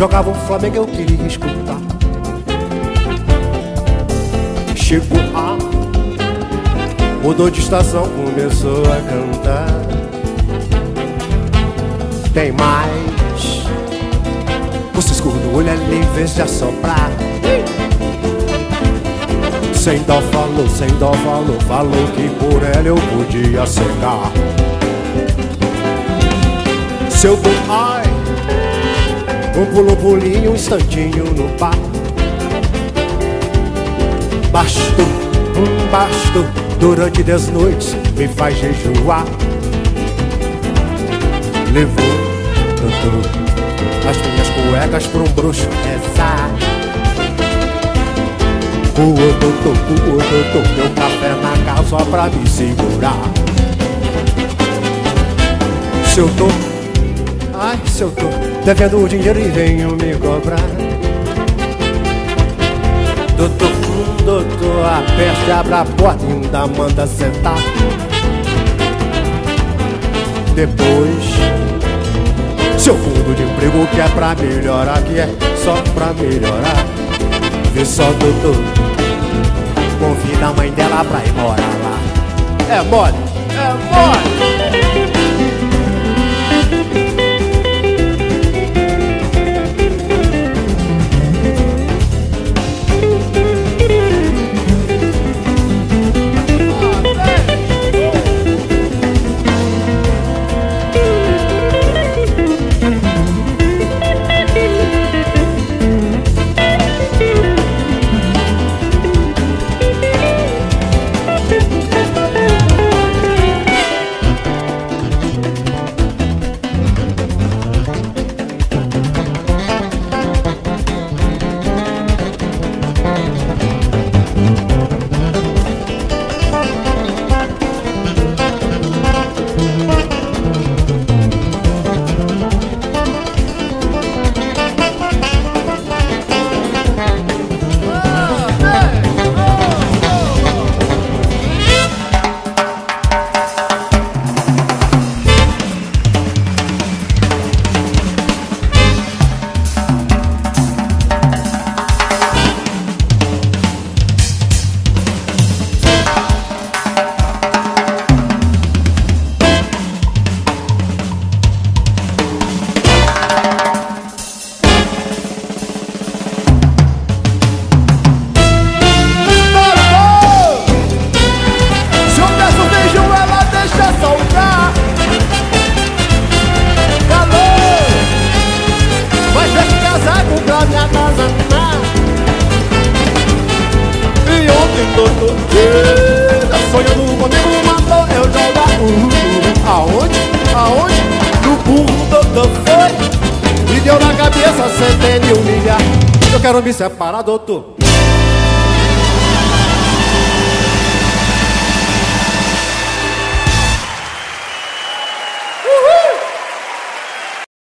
jogava um Flamengo, eu queria escutar. Chegou a mudou de estação, começou a cantar. Tem mais, o cisco no olho ali em vez de assoprar. Sem dó falou, falou que por ela eu podia secar. Se eu dou, ai, um pulinho, um instantinho no bar. Basto, durante 10 noites me faz jejuar. Levou, doutor, as minhas cuecas pra um bruxo rezar. Doutor, meu café na casa só pra me segurar. Se eu tô devendo o dinheiro e venho me cobrar. Doutor, a peste abre a porta e ainda manda sentar. Depois, seu fundo de emprego que é pra melhorar, que é só pra melhorar. Vê só, doutor, convida a mãe dela pra ir morar lá. É mole, é mole. Sonhando comigo, mandou eu jogar aonde? No burro, doutor, foi. Me deu na cabeça, 100 mil milhar. Eu quero me separar, doutor.